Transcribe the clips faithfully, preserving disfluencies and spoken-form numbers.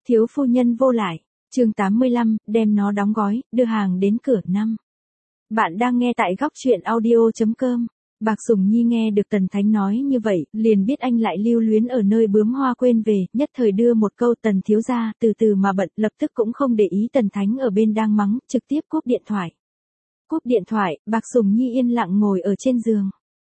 Thiếu phu nhân vô lại, chương tám mươi lăm, đem nó đóng gói, đưa hàng đến cửa năm. Bạn đang nghe tại góc truyện audio chấm com. Bạc Sùng Nhi nghe được Tần Thánh nói như vậy, liền biết anh lại lưu luyến ở nơi bướm hoa quên về, nhất thời đưa một câu Tần thiếu gia, từ từ mà bận, lập tức cũng không để ý Tần Thánh ở bên đang mắng, trực tiếp cúp điện thoại. Cúp điện thoại, Bạc Sùng Nhi yên lặng ngồi ở trên giường.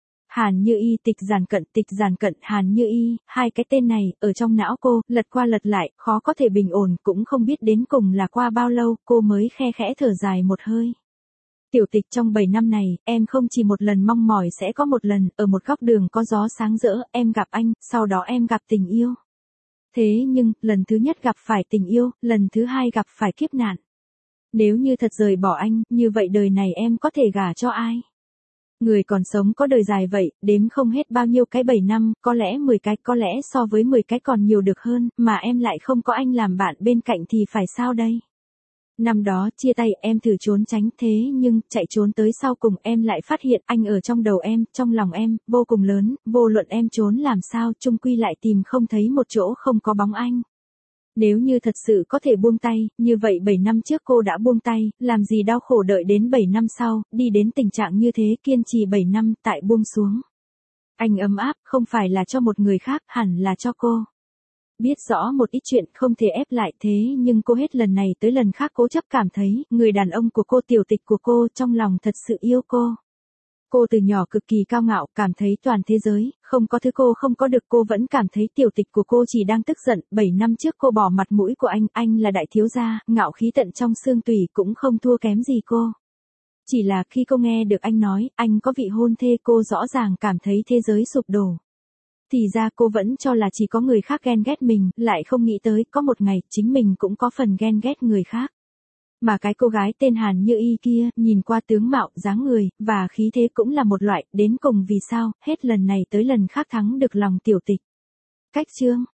Hàn Như Y, Tịch Giản Cận, Tịch Giản Cận, Hàn Như Y, hai cái tên này, ở trong não cô, lật qua lật lại, khó có thể bình ổn, cũng không biết đến cùng là qua bao lâu, cô mới khe khẽ thở dài một hơi. Tiểu Tịch, trong bảy năm này, em không chỉ một lần mong mỏi sẽ có một lần, ở một góc đường có gió sáng rỡ, em gặp anh, sau đó em gặp tình yêu. Thế nhưng, lần thứ nhất gặp phải tình yêu, lần thứ hai gặp phải kiếp nạn. Nếu như thật rời bỏ anh, như vậy đời này em có thể gả cho ai? Người còn sống có đời dài vậy, đếm không hết bao nhiêu cái bảy năm, có lẽ mười cái, có lẽ so với mười cái còn nhiều được hơn, mà em lại không có anh làm bạn bên cạnh thì phải sao đây? Năm đó, chia tay em thử trốn tránh, thế nhưng, chạy trốn tới sau cùng em lại phát hiện anh ở trong đầu em, trong lòng em, vô cùng lớn, vô luận em trốn làm sao, chung quy lại tìm không thấy một chỗ không có bóng anh. Nếu như thật sự có thể buông tay, như vậy bảy năm trước cô đã buông tay, làm gì đau khổ đợi đến bảy năm sau, đi đến tình trạng như thế kiên trì bảy năm tại buông xuống. Anh ấm áp, không phải là cho một người khác, hẳn là cho cô. Biết rõ một ít chuyện không thể ép lại thế nhưng cô hết lần này tới lần khác cố chấp cảm thấy, người đàn ông của cô, Tiểu Tịch của cô, trong lòng thật sự yêu cô. Cô từ nhỏ cực kỳ cao ngạo, cảm thấy toàn thế giới, không có thứ cô không có được, cô vẫn cảm thấy Tiểu Tịch của cô chỉ đang tức giận, bảy năm trước cô bỏ mặt mũi của anh, anh là đại thiếu gia, ngạo khí tận trong xương tủy cũng không thua kém gì cô. Chỉ là khi cô nghe được anh nói, anh có vị hôn thê, cô rõ ràng cảm thấy thế giới sụp đổ. Thì ra cô vẫn cho là chỉ có người khác ghen ghét mình, lại không nghĩ tới, có một ngày, chính mình cũng có phần ghen ghét người khác. Mà cái cô gái tên Hàn Như Y kia, nhìn qua tướng mạo, dáng người, và khí thế cũng là một loại, đến cùng vì sao, hết lần này tới lần khác thắng được lòng Tiểu Tịch. Cách chương